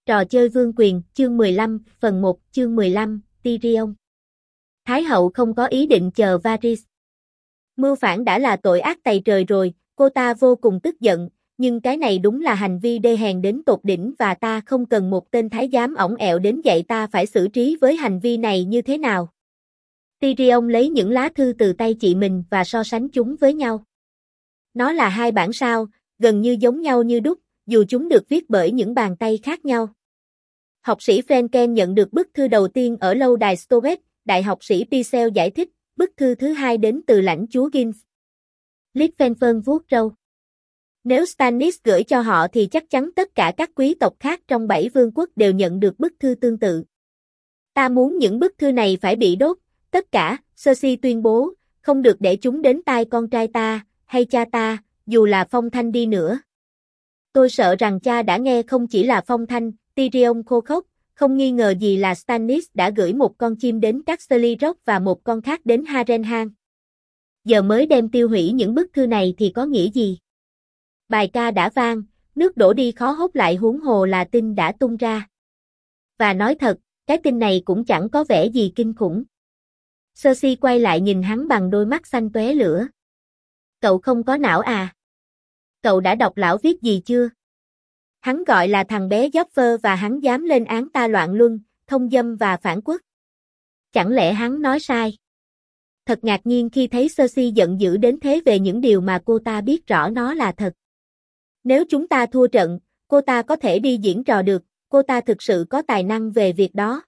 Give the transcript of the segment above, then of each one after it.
Trò chơi vương quyền, chương 15, phần 1, chương 15, Tyrion. Thái hậu không có ý định chờ Varys. Mưu phản đã là tội ác tày trời rồi, cô ta vô cùng tức giận, nhưng cái này đúng là hành vi đê hèn đến tột đỉnh và ta không cần một tên thái giám ỏng ẹo đến dạy ta phải xử trí với hành vi này như thế nào. Tyrion lấy những lá thư từ tay chị mình và so sánh chúng với nhau. Nó là hai bản sao, gần như giống nhau như đúc, dù chúng được viết bởi những bàn tay khác nhau. Học sĩ Frenken nhận được bức thư đầu tiên ở lâu đài Stovet, đại học sĩ Pycelle giải thích, bức thư thứ hai đến từ lãnh chúa Gins. Littlefinger vuốt râu. Nếu Stannis gửi cho họ thì chắc chắn tất cả các quý tộc khác trong 7 vương quốc đều nhận được bức thư tương tự. Ta muốn những bức thư này phải bị đốt, tất cả, Cersei tuyên bố, không được để chúng đến tai con trai ta, hay cha ta, dù là Phong Thanh đi nữa. Tôi sợ rằng cha đã nghe không chỉ là Phong Thanh, Tyrion khô khốc, không nghi ngờ gì là Stannis đã gửi một con chim đến Casterly Rock và một con khác đến Harrenhal. Giờ mới đem tiêu hủy những bức thư này thì có nghĩa gì? Bài ca đã vang, nước đổ đi khó hốt lại huống hồ là tin đã tung ra. Và nói thật, cái tin này cũng chẳng có vẻ gì kinh khủng. Cersei quay lại nhìn hắn bằng đôi mắt xanh tóe lửa. Cậu không có não à? Cậu đã đọc lão viết gì chưa? Hắn gọi là thằng bé Joffrey và hắn dám lên án ta loạn luân, thông dâm và phản quốc. Chẳng lẽ hắn nói sai? Thật ngạc nhiên khi thấy Cersei giận dữ đến thế về những điều mà cô ta biết rõ nó là thật. Nếu chúng ta thua trận, cô ta có thể đi diễn trò được, cô ta thực sự có tài năng về việc đó.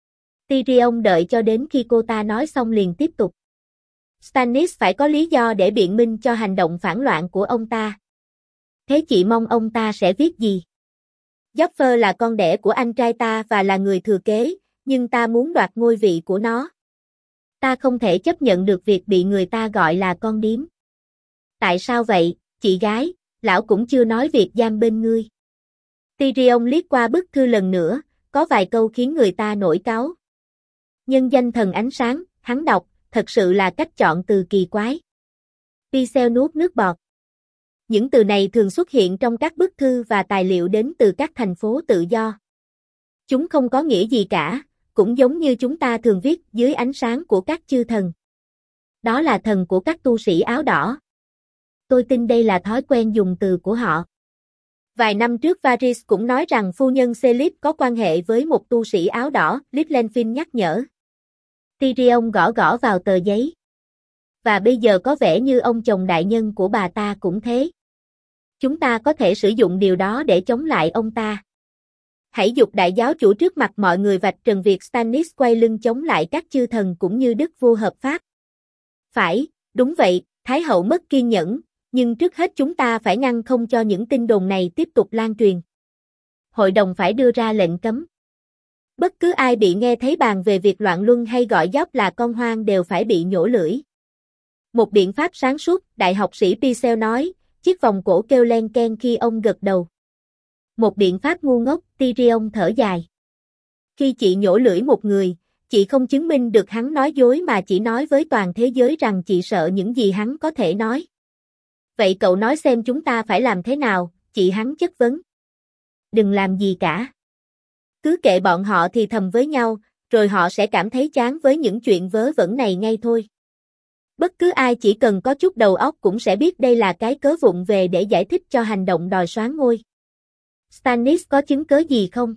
Tyrion đợi cho đến khi cô ta nói xong liền tiếp tục. Stannis phải có lý do để biện minh cho hành động phản loạn của ông ta. Thế chị mong ông ta sẽ viết gì? Joffrey là con đẻ của anh trai ta và là người thừa kế, nhưng ta muốn đoạt ngôi vị của nó. Ta không thể chấp nhận được việc bị người ta gọi là con điếm. Tại sao vậy, chị gái, lão cũng chưa nói việc giam bên ngươi. Tyrion liếc qua bức thư lần nữa, có vài câu khiến người ta nổi cáu. Nhân danh thần ánh sáng, hắn đọc, thật sự là cách chọn từ kỳ quái. Pycelle nuốt nước bọt. Những từ này thường xuất hiện trong các bức thư và tài liệu đến từ các thành phố tự do. Chúng không có nghĩa gì cả, cũng giống như chúng ta thường viết dưới ánh sáng của các chư thần. Đó là thần của các tu sĩ áo đỏ. Tôi tin đây là thói quen dùng từ của họ. Vài năm trước Varys cũng nói rằng phu nhân Celip có quan hệ với một tu sĩ áo đỏ, Littlefinger nhắc nhở. Tyrion gõ gõ vào tờ giấy. Và bây giờ có vẻ như ông chồng đại nhân của bà ta cũng thế. Chúng ta có thể sử dụng điều đó để chống lại ông ta. Hãy giục đại giáo chủ trước mặt mọi người vạch trần việc Stannis quay lưng chống lại các chư thần cũng như đức vua hợp pháp. Phải, đúng vậy, Thái hậu mất kiên nhẫn, nhưng trước hết chúng ta phải ngăn không cho những tin đồn này tiếp tục lan truyền. Hội đồng phải đưa ra lệnh cấm. Bất cứ ai bị nghe thấy bàn về việc loạn luân hay gọi dốc là con hoang đều phải bị nhổ lưỡi. Một biện pháp sáng suốt, đại học sĩ Pycelle nói, chiếc vòng cổ kêu len ken khi ông gật đầu. Một biện pháp ngu ngốc, Tyrion thở dài. Khi chị nhổ lưỡi một người, chị không chứng minh được hắn nói dối mà chỉ nói với toàn thế giới rằng chị sợ những gì hắn có thể nói. Vậy cậu nói xem chúng ta phải làm thế nào, chị hắn chất vấn. Đừng làm gì cả. Cứ kệ bọn họ thì thầm với nhau, rồi họ sẽ cảm thấy chán với những chuyện vớ vẩn này ngay thôi. Bất cứ ai chỉ cần có chút đầu óc cũng sẽ biết đây là cái cớ vụng về để giải thích cho hành động đòi soán ngôi. Stannis có chứng cớ gì không?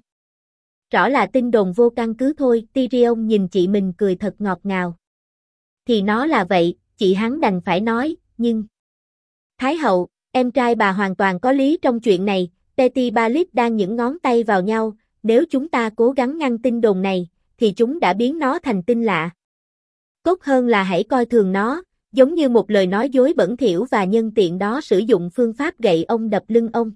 Rõ là tin đồn vô căn cứ thôi, Tyrion nhìn chị mình cười thật ngọt ngào. Thì nó là vậy, chị hắn đành phải nói, nhưng... Thái hậu, em trai bà hoàn toàn có lý trong chuyện này, Petty Balit đang những ngón tay vào nhau, nếu chúng ta cố gắng ngăn tin đồn này, thì chúng đã biến nó thành tin lạ. Tốt hơn là hãy coi thường nó, giống như một lời nói dối bẩn thỉu và nhân tiện đó sử dụng phương pháp gậy ông đập lưng ông.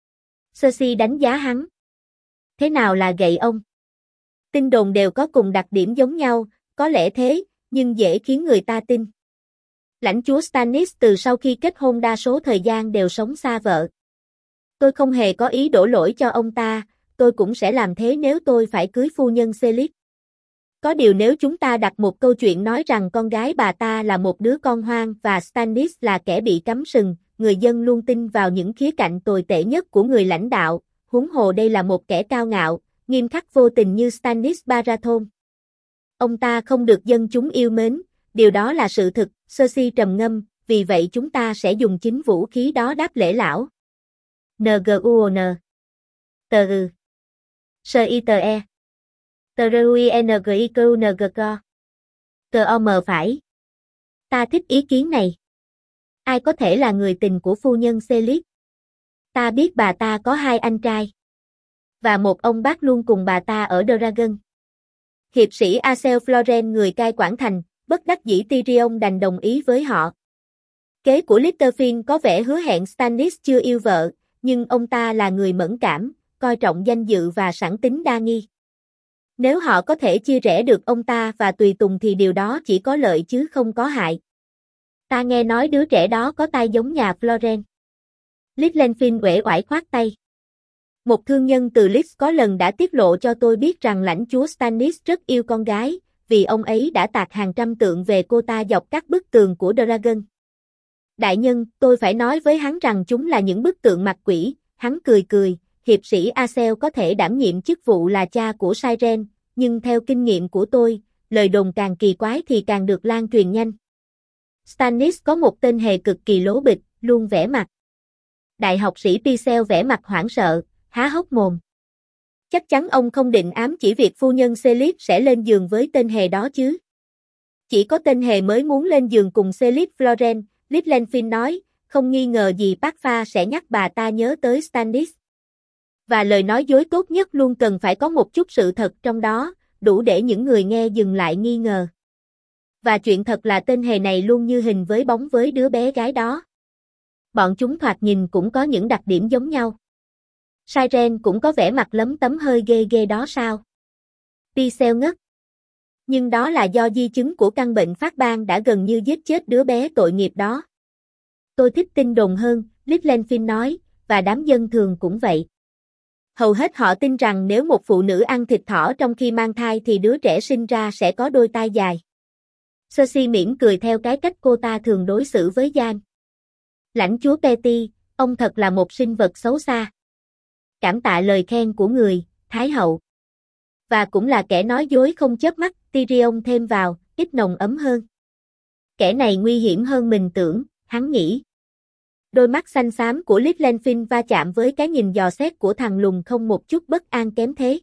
Cersei đánh giá hắn. Thế nào là gậy ông? Tin đồn đều có cùng đặc điểm giống nhau, có lẽ thế, nhưng dễ khiến người ta tin. Lãnh chúa Stannis từ sau khi kết hôn đa số thời gian đều sống xa vợ. Tôi không hề có ý đổ lỗi cho ông ta, tôi cũng sẽ làm thế nếu tôi phải cưới phu nhân Celip. Có điều nếu chúng ta đặt một câu chuyện nói rằng con gái bà ta là một đứa con hoang và Stannis là kẻ bị cắm sừng, người dân luôn tin vào những khía cạnh tồi tệ nhất của người lãnh đạo, huống hồ đây là một kẻ cao ngạo, nghiêm khắc vô tình như Stannis Baratheon. Ông ta không được dân chúng yêu mến, điều đó là sự thực, Cersei trầm ngâm, vì vậy chúng ta sẽ dùng chính vũ khí đó đáp lễ lão. NGUON. Tờ ư. Sơ y tờ e. Tờ RUINGIQNGCO. Tờ OM phải. Ta thích ý kiến này. Ai có thể là người tình của phu nhân Celis? Ta biết bà ta có 2 anh trai. Và một ông bác luôn cùng bà ta ở Dragon. Hiệp sĩ Acel Floren người cai quản thành, bất đắc dĩ Tyrion đành đồng ý với họ. Kế của Littlefinger có vẻ hứa hẹn Stannis chưa yêu vợ, nhưng ông ta là người mẫn cảm, coi trọng danh dự và sẵn tính đa nghi. Nếu họ có thể chia rẽ được ông ta và tùy tùng thì điều đó chỉ có lợi chứ không có hại. Ta nghe nói đứa trẻ đó có tai giống nhà Floren. Littlefinger uể oải khoát tay. Một thương nhân từ Leeds có lần đã tiết lộ cho tôi biết rằng lãnh chúa Stannis rất yêu con gái, vì ông ấy đã tạc hàng trăm tượng về cô ta dọc các bức tường của Dragon. Đại nhân, tôi phải nói với hắn rằng chúng là những bức tượng mặt quỷ, hắn cười cười, hiệp sĩ Acel có thể đảm nhiệm chức vụ là cha của Siren, nhưng theo kinh nghiệm của tôi, lời đồn càng kỳ quái thì càng được lan truyền nhanh. Stannis có một tên hề cực kỳ lố bịch, luôn vẻ mặt. Đại học sĩ Pycelle vẻ mặt hoảng sợ, há hốc mồm. Chắc chắn ông không định ám chỉ việc phu nhân Celis sẽ lên giường với tên hề đó chứ. Chỉ có tên hề mới muốn lên giường cùng Celis Floren, Littlefinger nói, không nghi ngờ gì Pha sẽ nhắc bà ta nhớ tới Stannis. Và lời nói dối tốt nhất luôn cần phải có một chút sự thật trong đó, đủ để những người nghe dừng lại nghi ngờ. Và chuyện thật là tên hề này luôn như hình với bóng với đứa bé gái đó. Bọn chúng thoạt nhìn cũng có những đặc điểm giống nhau. Siren cũng có vẻ mặt lấm tấm hơi ghê ghê đó sao? Pycelle ngất. Nhưng đó là do di chứng của căn bệnh phát ban đã gần như giết chết đứa bé tội nghiệp đó. Tôi thích tin đồn hơn, Littlefinger nói, và đám dân thường cũng vậy. Hầu hết họ tin rằng nếu một phụ nữ ăn thịt thỏ trong khi mang thai thì đứa trẻ sinh ra sẽ có đôi tai dài. Cersei mỉm cười theo cái cách cô ta thường đối xử với Jan. Lãnh chúa Petty, ông thật là một sinh vật xấu xa. Cảm tạ lời khen của người, Thái hậu. Và cũng là kẻ nói dối không chớp mắt, Tyrion thêm vào, ít nồng ấm hơn. Kẻ này nguy hiểm hơn mình tưởng, hắn nghĩ. Đôi mắt xanh xám của Littlefinger va chạm với cái nhìn dò xét của thằng lùn không một chút bất an kém thế.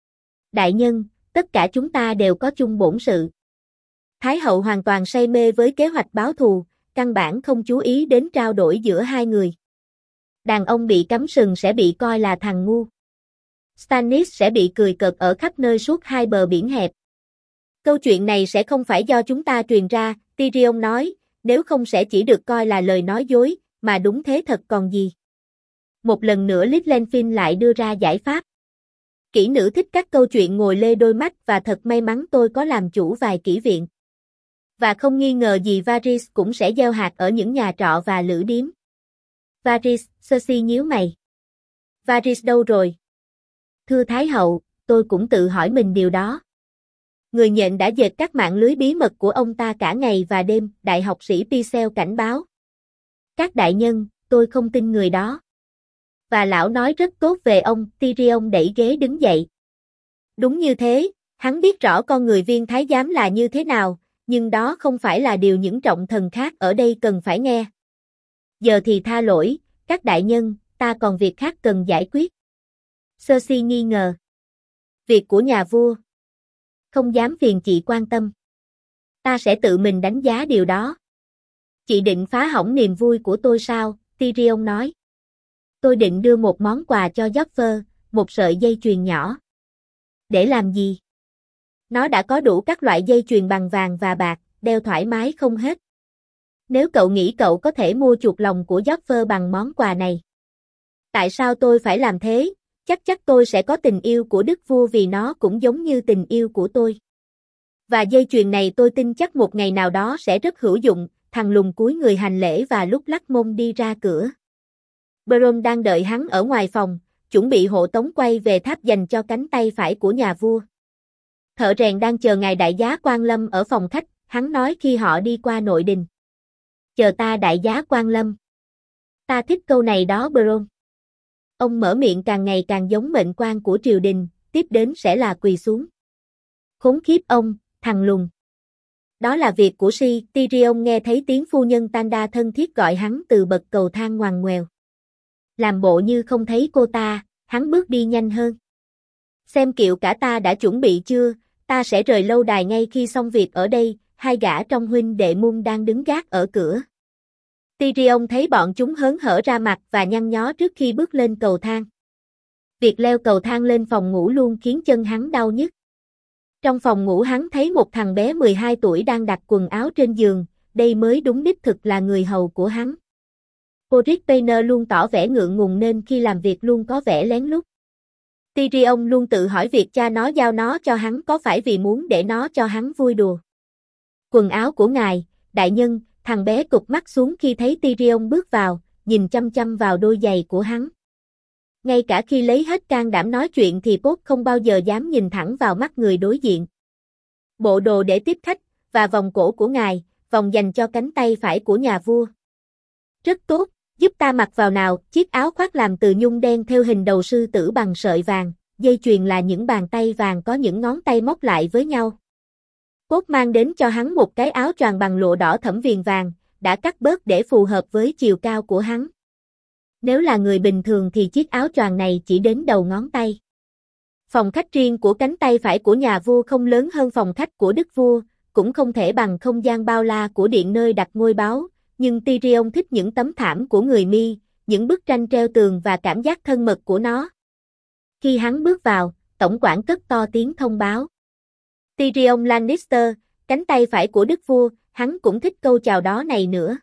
Đại nhân, tất cả chúng ta đều có chung bổn sự. Thái hậu hoàn toàn say mê với kế hoạch báo thù, căn bản không chú ý đến trao đổi giữa hai người. Đàn ông bị cắm sừng sẽ bị coi là thằng ngu. Stannis sẽ bị cười cợt ở khắp nơi suốt hai bờ biển hẹp. Câu chuyện này sẽ không phải do chúng ta truyền ra, Tyrion nói, nếu không sẽ chỉ được coi là lời nói dối, mà đúng thế thật còn gì. Một lần nữa Littlefinger lại đưa ra giải pháp. Kỹ nữ thích các câu chuyện ngồi lê đôi mắt và thật may mắn tôi có làm chủ vài kỹ viện. Và không nghi ngờ gì Varys cũng sẽ gieo hạt ở những nhà trọ và lữ điếm. Varys, Cersei nhíu mày. Varys đâu rồi? Thưa Thái hậu, tôi cũng tự hỏi mình điều đó. Người nhện đã dệt các mạng lưới bí mật của ông ta cả ngày và đêm, đại học sĩ Pycelle cảnh báo. Các đại nhân, tôi không tin người đó. Và lão nói rất tốt về ông, Tyrion đẩy ghế đứng dậy. Đúng như thế, hắn biết rõ con người viên thái giám là như thế nào, nhưng đó không phải là điều những trọng thần khác ở đây cần phải nghe. Giờ thì tha lỗi, các đại nhân, ta còn việc khác cần giải quyết. Cersei nghi ngờ. Việc của nhà vua. Không dám phiền chị quan tâm. Ta sẽ tự mình đánh giá điều đó. Chị định phá hỏng niềm vui của tôi sao? Tyrion nói. Tôi định đưa một món quà cho Joffrey, một sợi dây chuyền nhỏ. Để làm gì? Nó đã có đủ các loại dây chuyền bằng vàng và bạc, đeo thoải mái không hết. Nếu cậu nghĩ cậu có thể mua chuộc lòng của Joffrey bằng món quà này. Tại sao tôi phải làm thế? Chắc tôi sẽ có tình yêu của đức vua vì nó cũng giống như tình yêu của tôi. Và dây chuyền này tôi tin chắc một ngày nào đó sẽ rất hữu dụng, thằng lùn cúi người hành lễ và lúc lắc mông đi ra cửa. Bronn đang đợi hắn ở ngoài phòng, chuẩn bị hộ tống quay về tháp dành cho cánh tay phải của nhà vua. Thợ rèn đang chờ ngài đại giá Quan Lâm ở phòng khách, hắn nói khi họ đi qua nội đình. Chờ ta đại giá Quan Lâm. Ta thích câu này đó Bronn. Ông mở miệng càng ngày càng giống mệnh quan của triều đình, tiếp đến sẽ là quỳ xuống. Khốn kiếp ông, thằng lùn. Đó là việc của Si, Tyrion nghe thấy tiếng phu nhân Tanda thân thiết gọi hắn từ bậc cầu thang ngoằn ngoèo. Làm bộ như không thấy cô ta, hắn bước đi nhanh hơn. Xem kiệu cả ta đã chuẩn bị chưa, ta sẽ rời lâu đài ngay khi xong việc ở đây, hai gã trong huynh đệ Mun đang đứng gác ở cửa. Tyrion thấy bọn chúng hớn hở ra mặt và nhăn nhó trước khi bước lên cầu thang. Việc leo cầu thang lên phòng ngủ luôn khiến chân hắn đau nhức. Trong phòng ngủ hắn thấy một thằng bé 12 tuổi đang đặt quần áo trên giường, đây mới đúng đích thực là người hầu của hắn. Podrick Payne luôn tỏ vẻ ngượng ngùng nên khi làm việc luôn có vẻ lén lút. Tyrion luôn tự hỏi việc cha nó giao nó cho hắn có phải vì muốn để nó cho hắn vui đùa. Quần áo của ngài, đại nhân, thằng bé cụp mắt xuống khi thấy Tyrion bước vào, nhìn chăm chăm vào đôi giày của hắn. Ngay cả khi lấy hết can đảm nói chuyện thì Pod không bao giờ dám nhìn thẳng vào mắt người đối diện. Bộ đồ để tiếp khách, và vòng cổ của ngài, vòng dành cho cánh tay phải của nhà vua. Rất tốt, giúp ta mặc vào nào, chiếc áo khoác làm từ nhung đen theo hình đầu sư tử bằng sợi vàng, dây chuyền là những bàn tay vàng có những ngón tay móc lại với nhau. Pod mang đến cho hắn một cái áo choàng bằng lụa đỏ thẫm viền vàng, đã cắt bớt để phù hợp với chiều cao của hắn. Nếu là người bình thường thì chiếc áo choàng này chỉ đến đầu ngón tay. Phòng khách riêng của cánh tay phải của nhà vua không lớn hơn phòng khách của đức vua, cũng không thể bằng không gian bao la của điện nơi đặt ngôi báu, nhưng Tyrion thích những tấm thảm của người Mi, những bức tranh treo tường và cảm giác thân mật của nó. Khi hắn bước vào, tổng quản cất to tiếng thông báo. Tyrion Lannister, cánh tay phải của đức vua, hắn cũng thích câu chào đó này nữa.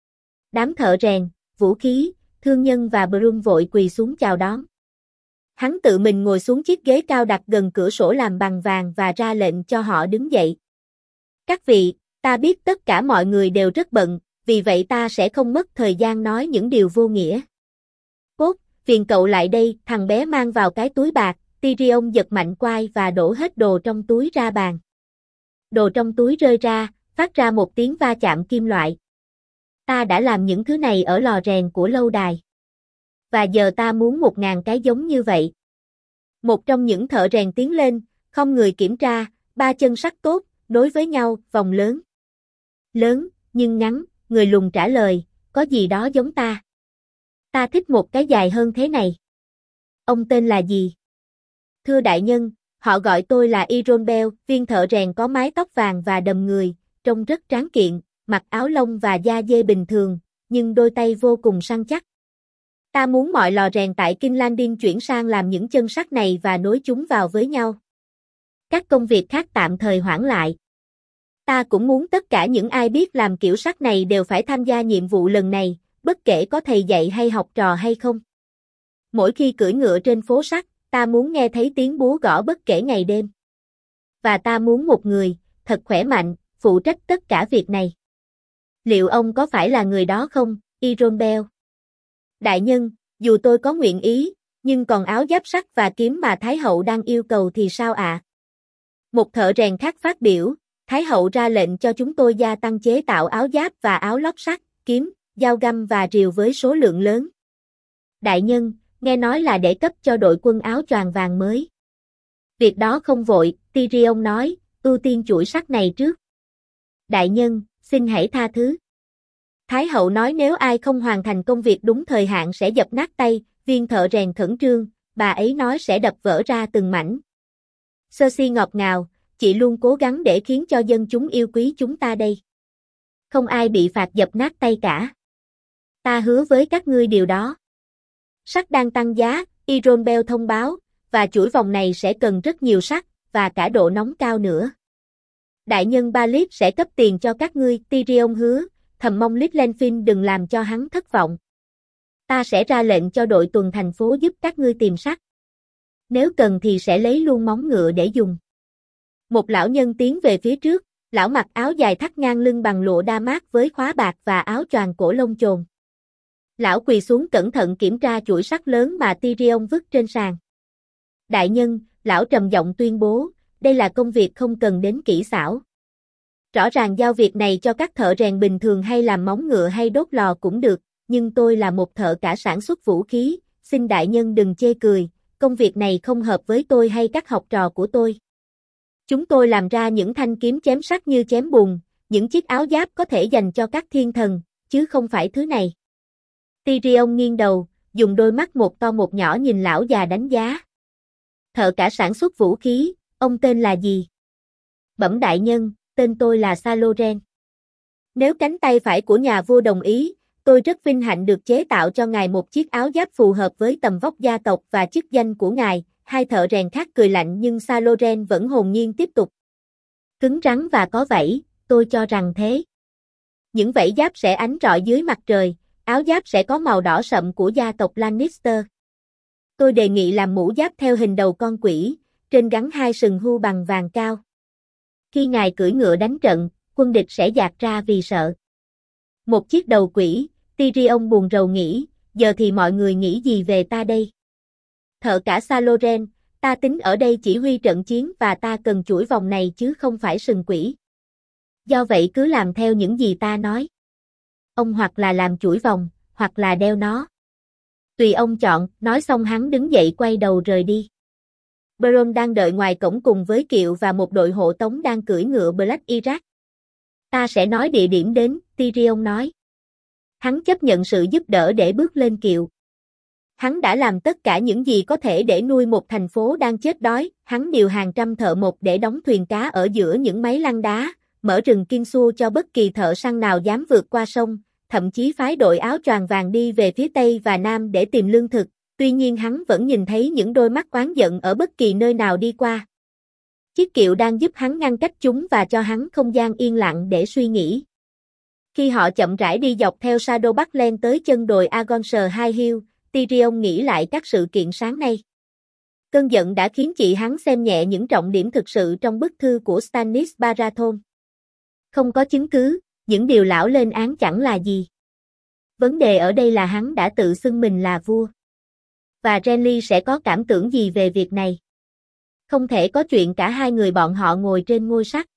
Đám thợ rèn, vũ khí, thương nhân và Brum vội quỳ xuống chào đón. Hắn tự mình ngồi xuống chiếc ghế cao đặt gần cửa sổ làm bằng vàng và ra lệnh cho họ đứng dậy. Các vị, ta biết tất cả mọi người đều rất bận, vì vậy ta sẽ không mất thời gian nói những điều vô nghĩa. Pod, phiền cậu lại đây, thằng bé mang vào cái túi bạc, Tyrion giật mạnh quai và đổ hết đồ trong túi ra bàn. Đồ trong túi rơi ra, phát ra một tiếng va chạm kim loại. Ta đã làm những thứ này ở lò rèn của lâu đài. Và giờ ta muốn 1000 cái giống như vậy. Một trong những thợ rèn tiến lên, không người kiểm tra, 3 chân sắt tốt, nối với nhau, vòng lớn. Lớn, nhưng ngắn, người lùn trả lời, có gì đó giống ta. Ta thích một cái dài hơn thế này. Ông tên là gì? Thưa đại nhân, họ gọi tôi là Iron Bell, viên thợ rèn có mái tóc vàng và đầm người, trông rất tráng kiện, mặc áo lông và da dê bình thường, nhưng đôi tay vô cùng săn chắc. Ta muốn mọi lò rèn tại King's Landing chuyển sang làm những chân sắt này và nối chúng vào với nhau. Các công việc khác tạm thời hoãn lại. Ta cũng muốn tất cả những ai biết làm kiểu sắt này đều phải tham gia nhiệm vụ lần này, bất kể có thầy dạy hay học trò hay không. Mỗi khi cưỡi ngựa trên phố sắt, ta muốn nghe thấy tiếng búa gõ bất kể ngày đêm. Và ta muốn một người, thật khỏe mạnh, phụ trách tất cả việc này. Liệu ông có phải là người đó không, Iron Bell? Đại nhân, dù tôi có nguyện ý, nhưng còn áo giáp sắt và kiếm mà Thái hậu đang yêu cầu thì sao ạ? Một thợ rèn khác phát biểu, Thái hậu ra lệnh cho chúng tôi gia tăng chế tạo áo giáp và áo lót sắt, kiếm, dao găm và rìu với số lượng lớn. Đại nhân, nghe nói là để cấp cho đội quân áo choàng vàng mới. Việc đó không vội, Tyrion nói, ưu tiên chuỗi sắt này trước. Đại nhân, xin hãy tha thứ. Thái hậu nói nếu ai không hoàn thành công việc đúng thời hạn sẽ dập nát tay, viên thợ rèn khẩn trương, bà ấy nói sẽ đập vỡ ra từng mảnh. Cersei ngọt ngào, chị luôn cố gắng để khiến cho dân chúng yêu quý chúng ta đây. Không ai bị phạt dập nát tay cả. Ta hứa với các ngươi điều đó. Sắt đang tăng giá, Iron Bell thông báo, và chuỗi vòng này sẽ cần rất nhiều sắt, và cả độ nóng cao nữa. Đại nhân Baelish sẽ cấp tiền cho các ngươi, Tyrion hứa, thầm mong Littlefinger đừng làm cho hắn thất vọng. Ta sẽ ra lệnh cho đội tuần thành phố giúp các ngươi tìm sắt. Nếu cần thì sẽ lấy luôn móng ngựa để dùng. Một lão nhân tiến về phía trước, lão mặc áo dài thắt ngang lưng bằng lụa Damas với khóa bạc và áo choàng cổ lông chồn. Lão quỳ xuống cẩn thận kiểm tra chuỗi sắt lớn mà Tyrion vứt trên sàn. Đại nhân, lão trầm giọng tuyên bố, đây là công việc không cần đến kỹ xảo. Rõ ràng giao việc này cho các thợ rèn bình thường hay làm móng ngựa hay đốt lò cũng được, nhưng tôi là một thợ cả sản xuất vũ khí, xin đại nhân đừng chê cười, công việc này không hợp với tôi hay các học trò của tôi. Chúng tôi làm ra những thanh kiếm chém sắt như chém bùn, những chiếc áo giáp có thể dành cho các thiên thần, chứ không phải thứ này. Tyrion nghiêng đầu, dùng đôi mắt một to một nhỏ nhìn lão già đánh giá. Thợ cả sản xuất vũ khí, ông tên là gì? Bẩm đại nhân, tên tôi là Saloren. Nếu cánh tay phải của nhà vua đồng ý, tôi rất vinh hạnh được chế tạo cho ngài một chiếc áo giáp phù hợp với tầm vóc gia tộc và chức danh của ngài. Hai thợ rèn khác cười lạnh nhưng Saloren vẫn hồn nhiên tiếp tục. Cứng rắn và có vảy, tôi cho rằng thế. Những vảy giáp sẽ ánh rọi dưới mặt trời, áo giáp sẽ có màu đỏ sậm của gia tộc Lannister. Tôi đề nghị làm mũ giáp theo hình đầu con quỷ, trên gắn hai sừng hươu bằng vàng cao. Khi ngài cưỡi ngựa đánh trận, quân địch sẽ dạt ra vì sợ. Một chiếc đầu quỷ, Tyrion buồn rầu nghĩ, giờ thì mọi người nghĩ gì về ta đây? Thợ cả Saloren, ta tính ở đây chỉ huy trận chiến và ta cần chuỗi vòng này chứ không phải sừng quỷ. Do vậy cứ làm theo những gì ta nói. Ông hoặc là làm chuỗi vòng, hoặc là đeo nó. Tùy ông chọn, nói xong hắn đứng dậy quay đầu rời đi. Bronn đang đợi ngoài cổng cùng với Kiệu và một đội hộ tống đang cưỡi ngựa Black Iraq. Ta sẽ nói địa điểm đến, Tyrion nói. Hắn chấp nhận sự giúp đỡ để bước lên kiệu. Hắn đã làm tất cả những gì có thể để nuôi một thành phố đang chết đói, hắn điều hàng trăm thợ mộc để đóng thuyền cá ở giữa những máy lăn đá, mở rừng Kingsua cho bất kỳ thợ săn nào dám vượt qua sông, thậm chí phái đội áo choàng vàng đi về phía Tây và Nam để tìm lương thực, tuy nhiên hắn vẫn nhìn thấy những đôi mắt oán giận ở bất kỳ nơi nào đi qua. Chiếc kiệu đang giúp hắn ngăn cách chúng và cho hắn không gian yên lặng để suy nghĩ. Khi họ chậm rãi đi dọc theo Shadow Parkland tới chân đồi Argonshire High Hill, Tyrion nghĩ lại các sự kiện sáng nay. Cơn giận đã khiến chị hắn xem nhẹ những trọng điểm thực sự trong bức thư của Stannis Baratheon. Không có chứng cứ, những điều lão lên án chẳng là gì. Vấn đề ở đây là hắn đã tự xưng mình là vua. Và Renly sẽ có cảm tưởng gì về việc này? Không thể có chuyện cả hai người bọn họ ngồi trên ngôi sắt.